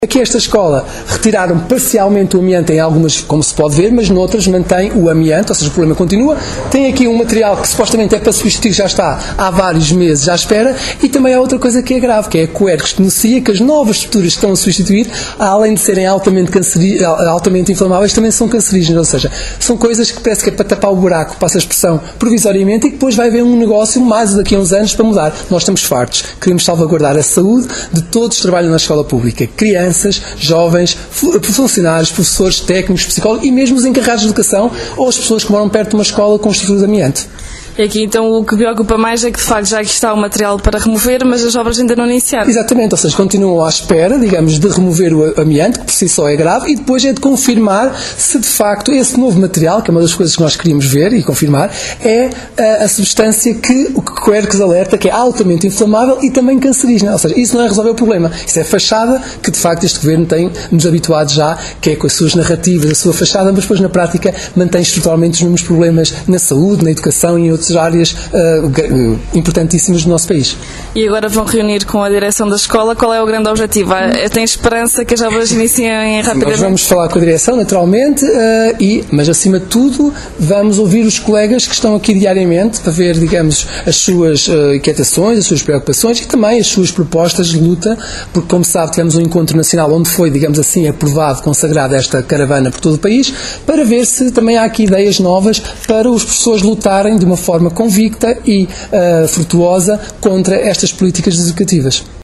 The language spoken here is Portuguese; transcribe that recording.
Aqui esta escola retiraram parcialmente o amianto em algumas, como se pode ver, mas noutras mantém o amianto, ou seja, o problema continua. Tem aqui um material que supostamente é para substituir, já está há vários meses à espera, e também há outra coisa que é grave, que é a COER, que denuncia que as novas estruturas que estão a substituir, além de serem altamente inflamáveis, também são cancerígenas, ou seja, são coisas que parece que é para tapar o buraco, passa a expressão, provisoriamente, e que depois vai haver um negócio mais daqui a uns anos para mudar. Nós estamos fartos, queremos salvaguardar a saúde de todos que trabalham na escola pública, crianças, jovens, funcionários, professores, técnicos, psicólogos e mesmo os encarregados de educação ou as pessoas que moram perto de uma escola com estrutura de amianto. E aqui então o que preocupa mais é que de facto já aqui está o material para remover, mas as obras ainda não iniciaram. Exatamente, ou seja, continuam à espera, digamos, de remover o amianto, que por si só é grave, e depois é de confirmar se de facto esse novo material, que é uma das coisas que nós queríamos ver e confirmar, é a substância que o COERCS alerta, que é altamente inflamável e também cancerígena. Ou seja, isso não é resolver o problema, isso é fachada que de facto este governo tem nos habituado já, que é com as suas narrativas, a sua fachada, mas depois na prática mantém estruturalmente os mesmos problemas na saúde, na educação e em outras áreas importantíssimas do nosso país. E agora vão reunir com a direção da escola. Qual é o grande objetivo? Tem esperança que as obras iniciem rapidamente? Nós vamos falar com a direção, naturalmente, mas acima de tudo vamos ouvir os colegas que estão aqui diariamente para ver, digamos, as suas inquietações, as suas preocupações e também as suas propostas de luta, porque, como sabe, tivemos um encontro nacional onde foi, digamos assim, aprovado, consagrada esta caravana por todo o país, para ver se também há aqui ideias novas para os professores lutarem de uma forma convicta e frutuosa contra estas políticas educativas.